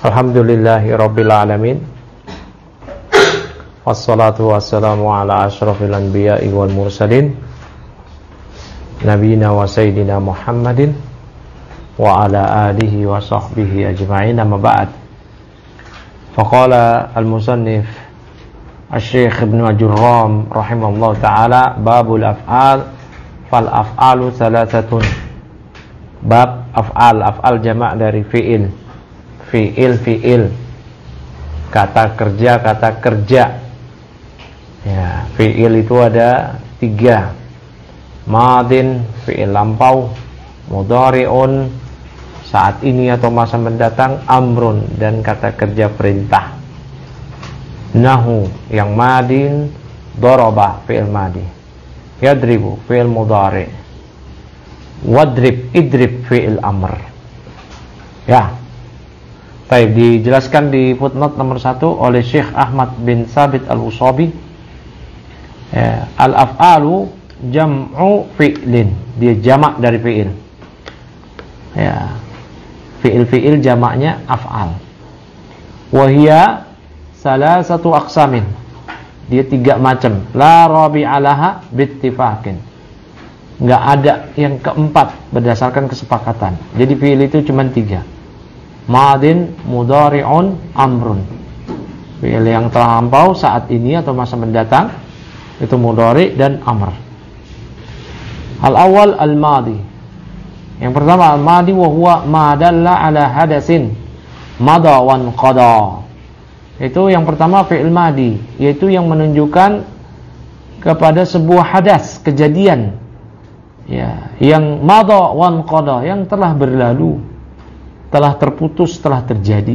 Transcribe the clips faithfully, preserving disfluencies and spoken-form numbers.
Alhamdulillahi Rabbil Alamin. Wassalatu wassalamu ala ashrafil anbiya'i wal mursalin, Nabiyina wa Sayyidina Muhammadin wa ala alihi wa sahbihi ajma'in, amma ba'd. Faqala al-musannif Asy-Syaikh Ibnu Ajurram rahimahullah ta'ala, babul af'al, fal af'alu thalathatun. Bab af'al, af'al jamak dari fi'il. Fi'il, fi'il, kata kerja, kata kerja. Ya, fi'il itu ada tiga. Madin, fi'il lampau. Mudhari'un, saat ini atau masa mendatang. Amrun, dan kata kerja perintah. Nahu, yang madin. Daraba, fi'il madi. Yadribu, fi'il mudhari'. Wadrib, idrib, fi'il amr. Ya. Baik, dijelaskan di footnote nomor satu oleh Syekh Ahmad bin Sabit Al-Usabi. Ya, al-af'alu jam'u fi'lin, dia jamak dari fi'il. Ya, fi'il-fi'il jamaknya af'al. Wahia salah satu aqsamin, dia tiga macam. La rabi'alaha bittifaqin, nggak ada yang keempat berdasarkan kesepakatan. Jadi fi'il itu cuma tiga. Madin, mudhari'un, amrun. Fi'il yang telah lampau, saat ini atau masa mendatang, itu mudhari' dan amr. Al-awwal al-madi. Yang pertama al-madi, wa huwa ma dalla ala hadasin madha wan qada. Itu yang pertama fi'il madi, yaitu yang menunjukkan kepada sebuah hadas, kejadian, ya, yang madha wan qada, yang telah berlalu, telah terputus, telah terjadi.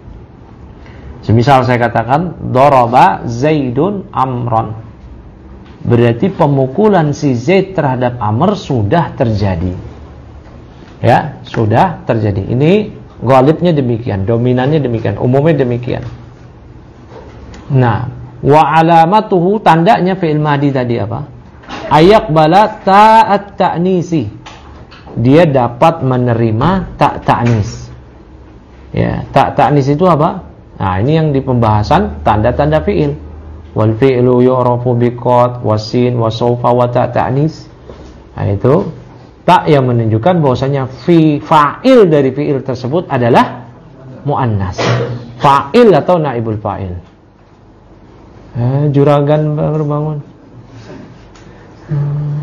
Semisal saya katakan daraba Zaidun amron, berarti pemukulan si Zaid terhadap Amr sudah terjadi. Ya, sudah terjadi. Ini ghalibnya demikian, dominannya demikian, umumnya demikian. Nah, wa alamatuhu, tandanya fi'il madi tadi apa? Ayaqbala ta'at ta'nisi, dia dapat menerima tak ta'nis. Ya, tak ta'nis itu apa? Nah, ini yang di pembahasan tanda-tanda fi'il. Wal fi'lu yu'rafu biqad wasin wasaufa wa ta ta'nis. Nah, itu tak yang menunjukkan bahwasanya fi fa'il dari fi'il tersebut adalah muannas. Fa'il atau naibul fa'il. Eh, juragan baru bangun. Hmm.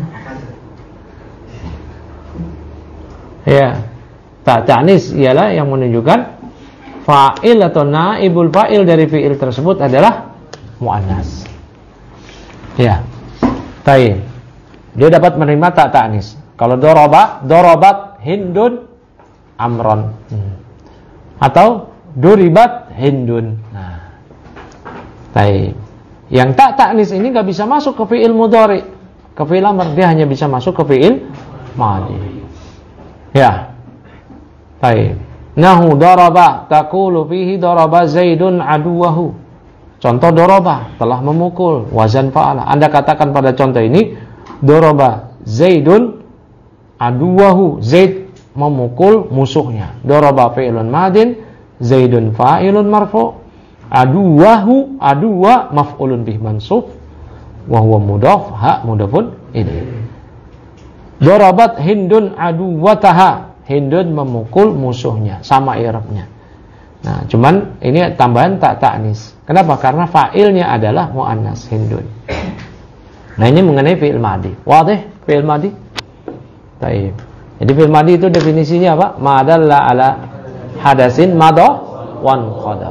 Ya, tak ta'nis ialah yang menunjukkan fa'il atau naibul fa'il dari fi'il tersebut adalah muannas. Ya. Baik. Dia dapat menerima tak ta'nis. Kalau daraba, darabat Hindun amron. Hmm. Atau duribat Hindun. Nah. Baik. Yang tak ta'nis ini enggak bisa masuk ke fi'il mudhari, ke fi'il amr, dia hanya bisa masuk ke fi'il madi. Ya. Baik. Nahu daraba taqulu fihi daraba Zaidun aduwahu. Contoh daraba, telah memukul, wazan fa'ala. Anda katakan pada contoh ini daraba Zaidun aduwahu, Zaid memukul musuhnya. Daraba fi'lun madin, Zaidun fa'ilun marfu', aduwahu, aduwa maf'ulun bih mansub, wa huwa mudhaf, ha mudhafun ilaih. Darabat Hindun aduwataha, Hindun memukul musuhnya, sama i'rabnya. Nah, cuman ini tambahan tak ta'nis. Kenapa? Karena fa'ilnya adalah muannas Hindun. Nah, ini mengenai fi'il madi. Wadih fi'il madi? Baik. Jadi fi'il madi itu definisinya apa? Ma dalla ala hadasin madha wan qada.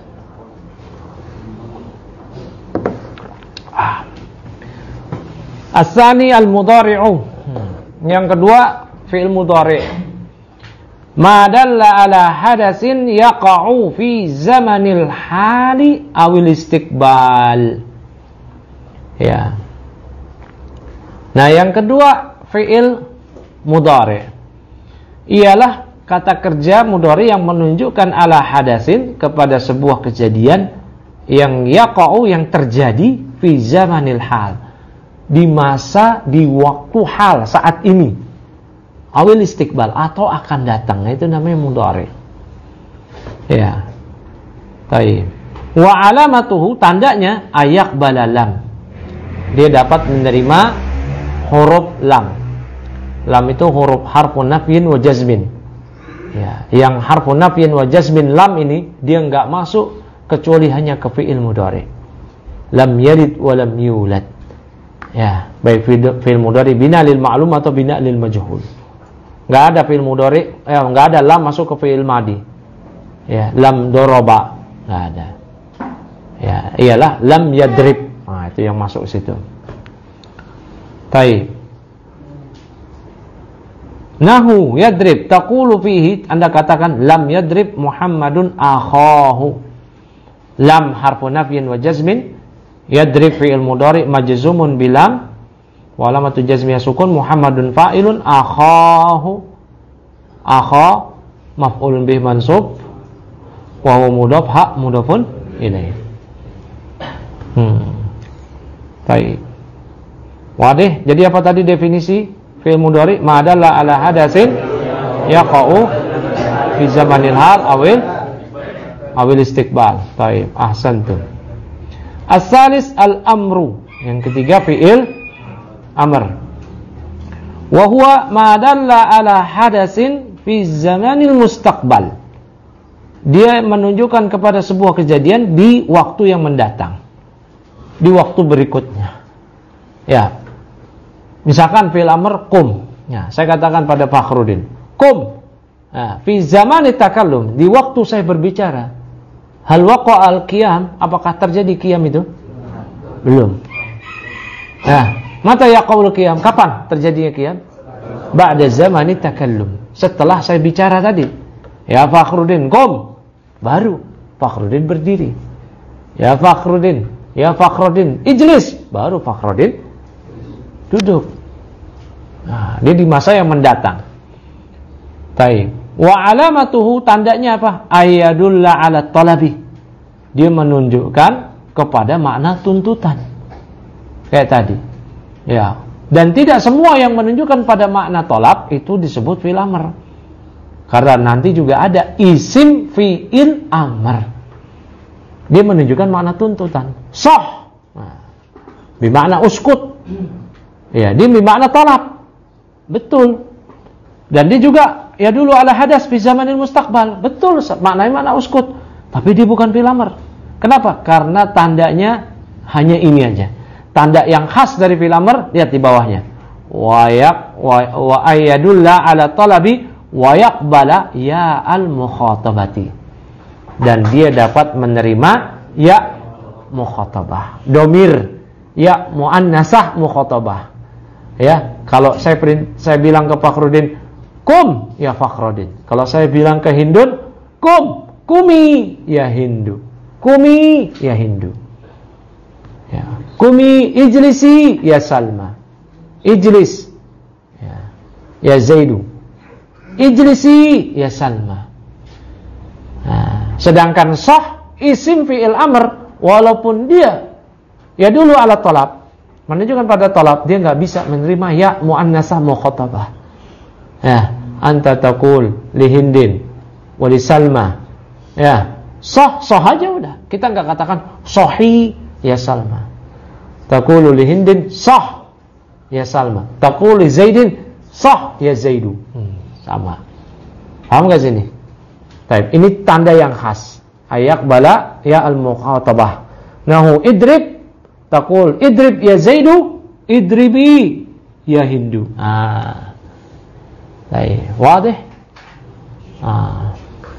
Ah. As-sani al-mudhari'u. Yang kedua fi'il mudhari'. Ma dalla ala hadasin yaqa'u fi zamanil hali awil istiqbal. Ya. Nah, yang kedua fi'il mudhari' ialah kata kerja mudhari' yang menunjukkan ala hadasin kepada sebuah kejadian yang yaqa'u, yang terjadi fi zamanil hal, di masa, di waktu hal, saat ini. Awil istiqbal, atau akan datang, itu namanya mudhari. Ya, Taib. Wa alamatuhu, tandanya ayak balalam. Dia dapat menerima huruf lam. Lam itu huruf harfun nafyin wa jazmin. Ya, yang harfun nafyin wa jazmin lam ini dia enggak masuk kecuali hanya ke fi'il mudhari. Lam yalid wa lam yulad. Ya, baik fi'il mudhari bina lil ma'lum atau bina lil majhul. Enggak ada fi'il mudhari, eh enggak ada lam masuk ke fi'il madi. Ya, lam doroba enggak ada. Ya, iyalah lam yadrib. Nah, itu yang masuk situ. Taib. Nahu yadrib taqulu fihi, Anda katakan lam yadrib Muhammadun akhahu. Lam harfu nafyin wa jazmin, yadrib fi'il mudhari majzumun bilam wa alamatu jazmiyah sukun, Muhammadun fa'ilun, akhahu akha maf'ulun bih mansub wa huwa mudhaf ha mudhafun ilaih. Hmm. Baik. Wadih. Jadi apa tadi definisi fi'il mudhari? Ma dalla ala hadasin yaqa'u fi zamanil hal awil awil istiqbal. Baik, ahsantum. As-salis al-amru. Yang ketiga fi'il amr. Wa huwa ma dalla ala hadasin fi zamanil mustaqbal. Dia menunjukkan kepada sebuah kejadian di waktu yang mendatang, di waktu berikutnya. Ya, misalkan fi'il amr kum. Ya, saya katakan pada Fakhrudin, kum. Nah, fi zamani takallum, di waktu saya berbicara. Hal waqa'al qiyam, apakah terjadi qiyam itu? Belum. Nah, mata yaqaul qiyam, kapan terjadinya qiyam? Ba'da zamani takallum, setelah saya bicara tadi. Ya Fakhrudin, kum. Baru Fakhrudin berdiri. Ya Fakhrudin, ya Fakhrudin, ijlis. Baru Fakhrudin duduk. Nah, dia di masa yang mendatang. Taib. Wa alamatuhu, tandanya apa? Ayadulla ala talabi. Dia menunjukkan kepada makna tuntutan. Kayak tadi. Ya. Dan tidak semua yang menunjukkan pada makna talab itu disebut fi'il amr. Karena nanti juga ada isim fi'il amr. Dia menunjukkan makna tuntutan. Soh. Nah, bermakna uskut. Ya, dia bermakna talab. Betul. Dan dia juga ya dulu ala hadas fi zamanil mustaqbal. Betul, maknanya makna uskut. Tapi dia bukan fi'il amr. Kenapa? Karena tandanya hanya ini aja. Tanda yang khas dari fi'il amr, lihat di bawahnya. Wa yak wa ayadulla ala talabi wa yaqbala ya al-mukhatabati. Dan dia dapat menerima ya mukhatabah. Domir ya muannasah mukhatabah. Ya, kalau saya print, saya bilang ke Fakhrudin, kum ya Fakhrudin. Kalau saya bilang ke Hindun, kum, kumi ya Hindu. Kumi ya Hindu. Ya, kumi ijlisi ya Salma. Ijlis ya, ya Zaidu. Ijlisi ya Salma. Nah, sedangkan sah isim fi'il amr, walaupun dia ya dulu ala talab, menunjukkan pada talab, dia enggak bisa menerima ya muannasah mukhatabah. Ya, anta taqul li Hindin wa li Salma. Ya, sah sah aja udah. Kita enggak katakan sahih ya Salma. Taqulu li Hindin sah ya Salma. Taqulu li Zaidin sah ya Zaidu. Hmm, sama. Paham enggak sini? Baik, ini tanda yang khas. Ayak bala ya al-mukhatabah. Nahu idrib, taqul idrib ya Zaidu, idribi ya Hindu. Ah. Baik, wadih? Ah.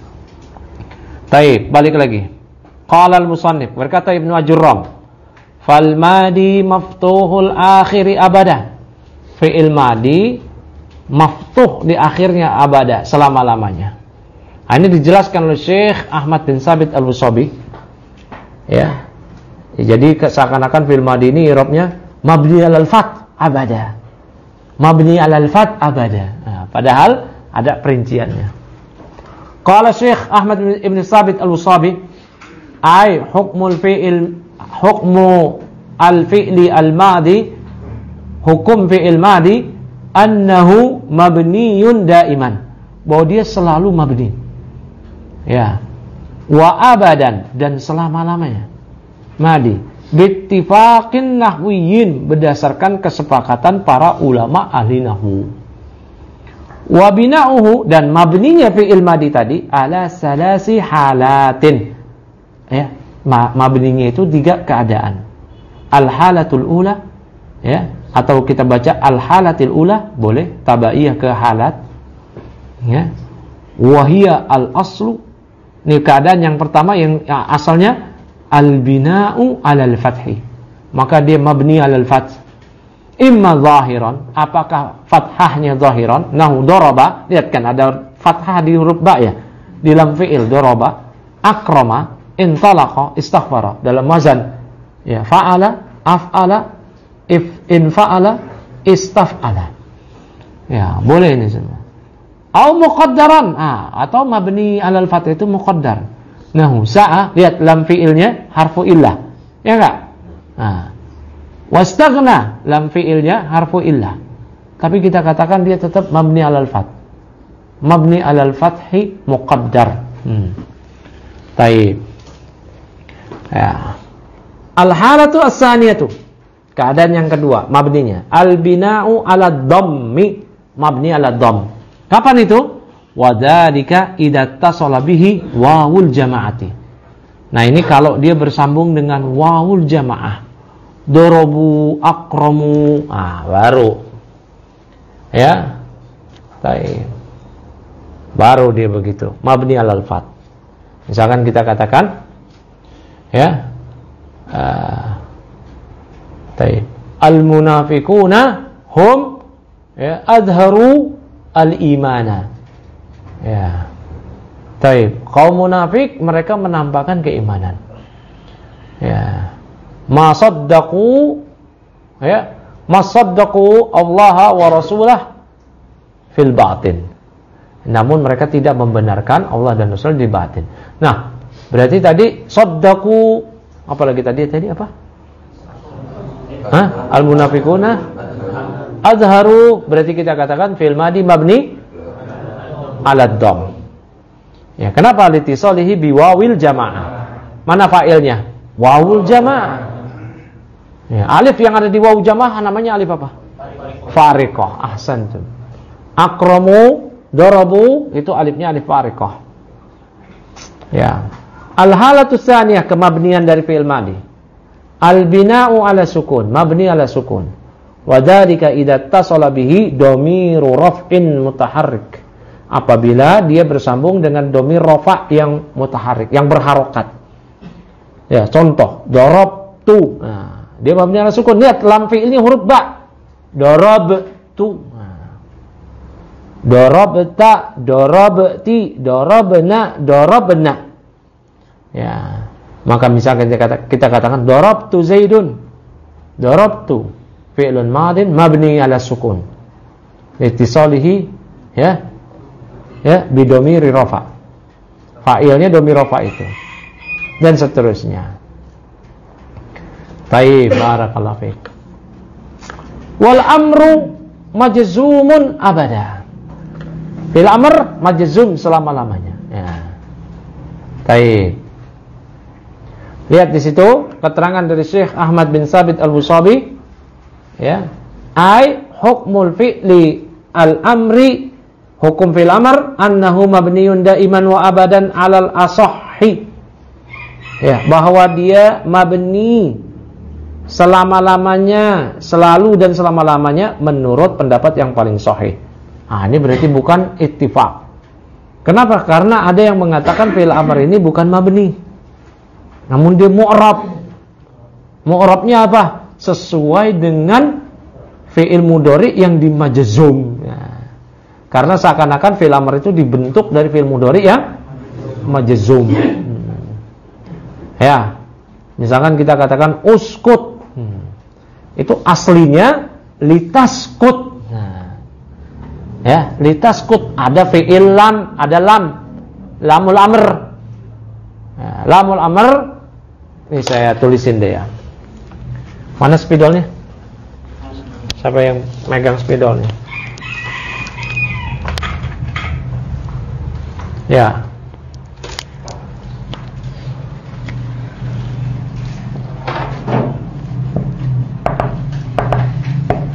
Baik, balik lagi. Qala al-musannif, berkata Ibnu Ajurram, fal madi maftuhul akhiri abada. Fi'il madi maftuh di akhirnya abada, selama-lamanya. Nah, ini dijelaskan oleh Syekh Ahmad bin Sabit Al-Busabi. Ya. Jadi seakan-akan fi'il madi ini i'rabnya mabni 'alal fath abada. Mabni 'alal fath abada. Nah, padahal ada perinciannya. Qala Syekh Ahmad bin Sabit Al-Busabi, ay hukmul fi'il hukmu al-fi'li al-madi, hukum fi'il madi annahu mabniyun daiman, bahwa dia selalu mabni. Ya. wa abadan, dan selama-lamanya. Madi bittifaqin nahwiyin, berdasarkan kesepakatan para ulama ahli nahwu. Wa bina'uhu, dan mabninya fi'il madi tadi ala salasi halatin. Ya, mabninya itu tiga keadaan. Al halatul ula, ya, atau kita baca al halatil ula, boleh tabaiyah ke halat. Ya. Wa hiya al aslu, ini keadaan yang pertama yang ya, asalnya al-bina'u 'alal fathi, maka dia mabni 'alal fath. Imma zahiran, apakah fathahnya zahiran? Nahu daraba, lihat kan ada fathah di huruf ba ya, di dalam fi'il daraba, akrama, intalaqa, istaghfara, dalam wazan ya, fa'ala, af'ala, if in fa'ala, istaf'ala. Ya, boleh ini semua. Au muqaddaran, ah, atau mabni 'alal fath itu muqaddar. Nahu sa'a, lihat lam fi'ilnya harfu illah. Ya enggak? Nah. Wastaghna, lam fi'ilnya harfu illah. Tapi kita katakan dia tetap mabni 'alal fath. Mabni 'alal fathi muqaddar. Hmm. Taib. Ya. Al-halatu as-saniyatu. Keadaan yang kedua, mabninya al-bina'u 'ala dhammi, mabni 'ala dhamm. Kapan itu? Wadzalika idza tasala bihi wawul jamaati. Nah, ini kalau dia bersambung dengan wawul jamaah. Dorobu, akramu, ah baru. Ya. Baik. Baru dia begitu, mabni 'alal fath. Misalkan kita katakan ya, uh, baik. Al-munafiquna hum ya adharu al-imana. Ya. Taib. Kaum munafik mereka menampakkan keimanan. Ya. Ma saddaqu ya, ma saddaqu Allah wa rasulah fil batin. Namun mereka tidak membenarkan Allah dan Rasul di batin. Nah, berarti tadi saddaqu, apalagi tadi tadi apa? Hah? Al-munafiquna azharu, berarti kita katakan fil madi mabni 'ala dhamm. Ya, kenapa litisalihi biwawil jamaah? Mana fa'ilnya? Wawul jamaah. Ya, alif yang ada di wawu jamaah namanya alif apa? Fariqah. Ahsantum. Akramu, darabu, itu alifnya alif fariqah. Ya. Al-halatu tsaniyah, kemabnian dari fi'il madi. Al-bina'u 'ala sukun, mabni 'ala sukun. Wa dzalika idza tasala bihi dhamiru raf'in mutaharrik. Apabila dia bersambung dengan dhamir rafa' yang mutaharrik, yang berharokat. Ya, contoh, darabtu. Nah, dia mabni 'ala sukun. Lihat lam fi'ilnya huruf ba. Darabtu. Nah. Darabta, darabti, darabna, darabna. Ya. Maka misalkan kita, kata, kita katakan darabtu Zaidun. Darabtu fi'lun madin mabni 'ala sukun. Ittisalihi ya. Ya, bidomiri rafa. Fa'ilnya domir rafa itu. Dan seterusnya. Baik, barakallahu fiik. Wal amru majzumun abada. Fil amr majzum selama-lamanya. Ya. Baik. Lihat di situ keterangan dari Syekh Ahmad bin Sabit Al-Busabi. Ya. Ai hukmul fi'li al-amri, hukum fil amr annahu mabniyun daiman wa abadan 'alal asahhi. Ya, bahwa dia mabni selama-lamanya, selalu dan selama-lamanya menurut pendapat yang paling sahih. Ah, ini berarti bukan ittifaq. Kenapa? Karena ada yang mengatakan fi'il amr ini bukan mabni. Namun dia mu'rab. Mu'rabnya apa? Sesuai dengan fi'il mudhari yang dimajzum. Ya. Karena seakan-akan fi'il amr itu dibentuk dari fi'il mudhari yang majzum. Hmm. Ya. Misalkan kita katakan uskut. Hmm. Itu aslinya litaskut. Nah. Ya, litaskut, ada fi'il lam, ada lam. Lamul amr. Ya, lamul amr. Ini saya tulisin deh ya. Mana spidolnya? Siapa yang megang spidolnya? Ya.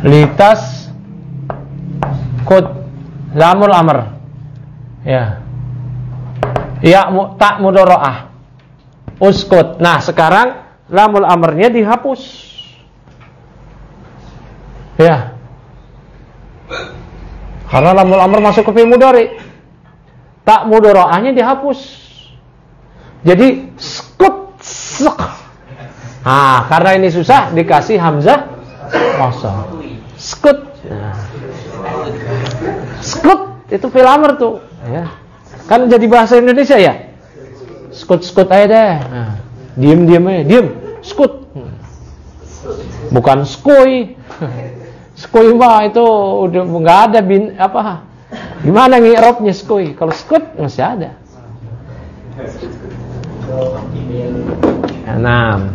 Litas kut lamul amr. Ya. Ya mu, tak mudoroah. Uskut. Nah, sekarang lamul amrnya dihapus. Ya. Karena lamul amr masuk ke fi'il mudhari. Tak mudoroahnya dihapus. Jadi skut sek. Nah, karena ini susah dikasih hamzah kosong. Skut. Nah. Skut itu fi'il amr tuh, ya. Kan jadi bahasa Indonesia ya. Skut-skut aja deh. Nah, diem-diem aja, diem. Skut. Bukan skoy. Skoy mah itu udah enggak ada bin apa? Gimana ngi'rabnya skoy? Kalau skut masih ada. Enam.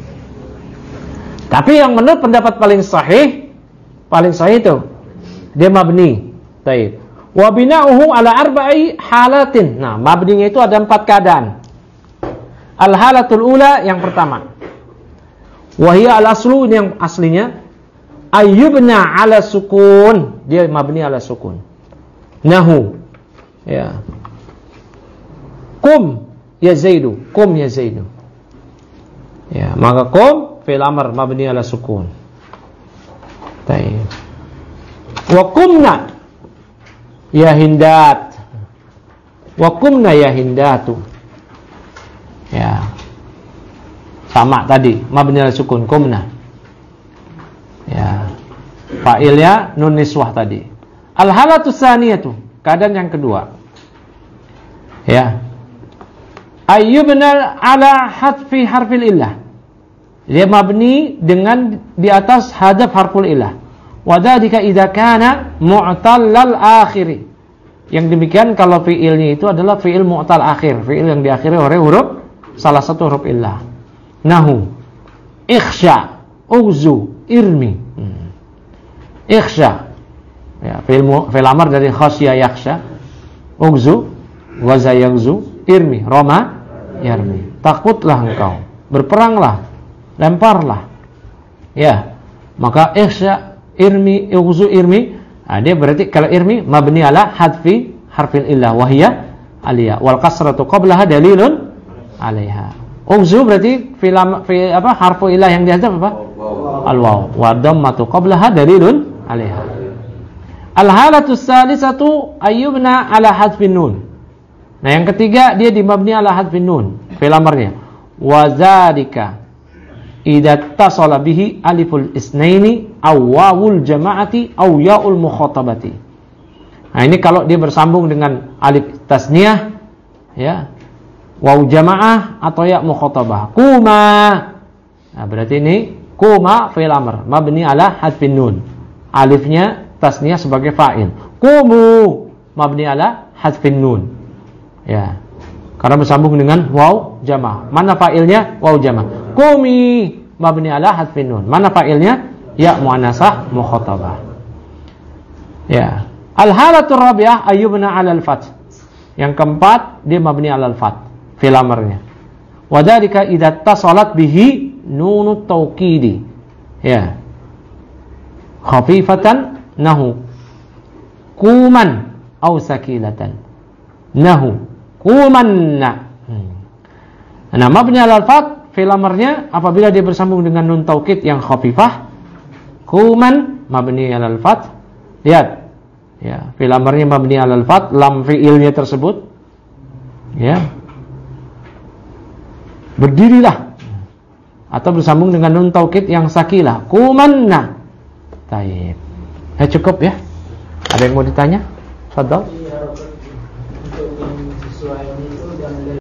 Tapi yang menurut pendapat paling sahih, paling sahih itu dia mabni. Baik. Wa bina'uhu ala arba'i halatin. Nah, mabninya itu ada empat keadaan. Al-halatul ula yang pertama. Wa hiya al-aslu, ini yang aslinya. Ayyubna ala sukun. Dia mabni ala sukun. Nahu. Ya. Kum ya Zaidu. Kum ya Zaidu. Ya, maka kum fi'il amr mabni ala sukun. Baik. Wa qumna ya Hindat. Wa qumna ya Hindatu. Ya. Sama tadi, mabni ala sukun qumna. Ya. Fa'ilnya nun niswah tadi. Al-halatu tsaniyatu, keadaan yang kedua. Ya. Ayyubna ala hadfi harfil illah. Dia mabni dengan di atas hadaf harful illah. Wadhalika idza kana mu'tallal akhiri. Yang demikian kalau fiilnya itu adalah fiil mu'tal akhir, fiil yang diakhiri oleh huruf salah satu huruf illah. Nahu, ikhsha, uzu, irmi. Hmm. Ikhsha. Ya, fiil fiil amr dari khasya yakhsha. Uzu, waza yaghzu, irmi, roma, yarmi. Takutlah engkau, berperanglah, lemparlah. Ya. Maka ikhsha, irmi, uzu, irmi. Nah, dia berarti kalau irmi mabni ala hadfi harfil illah wahiyya aliyah wal kasratu qablaha dalilun alaiha. Uzu berarti fi apa harfu illah yang dihadaf apa? Al waw wa dhammatu qablaha dalilun alaiha. Al halatu tsalisatu ayyubna ala hadfin nun. Nah, yang ketiga dia dimabni ala hadfin nun fi'il amrnya. Wa zalika idza tasala bihi aliful isnaini aw wawul jama'ati aw yaul mukhatabati. Nah, ini kalau dia bersambung dengan alif tasniyah ya, waw jamaah atau ya mukhatabah. Kuma. Nah, berarti ini kuma fi'il amr mabni ala hadfin nun. Alifnya tasniyah sebagai fa'il. Kumu mabni ala hadfin nun. Ya. Karena bersambung dengan waw jamaah. Mana fa'ilnya? Waw jamaah. Kumi mabni ala hadfin nun. Mana fa'ilnya? Ya muannasah mukhatabah. Ya. Al-halatur rabi'ah ayyubna 'ala al-fath. Yang keempat dia mabni 'ala al-fath fil amrnya. Wa dzalika idza tasalat bihi nunut taukidi. Ya. Khafifatan nahu. Kuman aw sakilatan. Nahu. Kumanna. Hmm. Nah, mabni 'ala al-fath fil amrnya apabila dia bersambung dengan nun taukid yang khafifah. Kuman mabni 'alal fath. Lihat. Ya, fi'il amrnya mabni 'alal fath, lam fi'ilnya tersebut. Ya. Berdirilah. Atau bersambung dengan nun taukid yang sakilah. Kumanna. Baik. Ya cukup ya. Ada yang mau ditanya? Fadhal.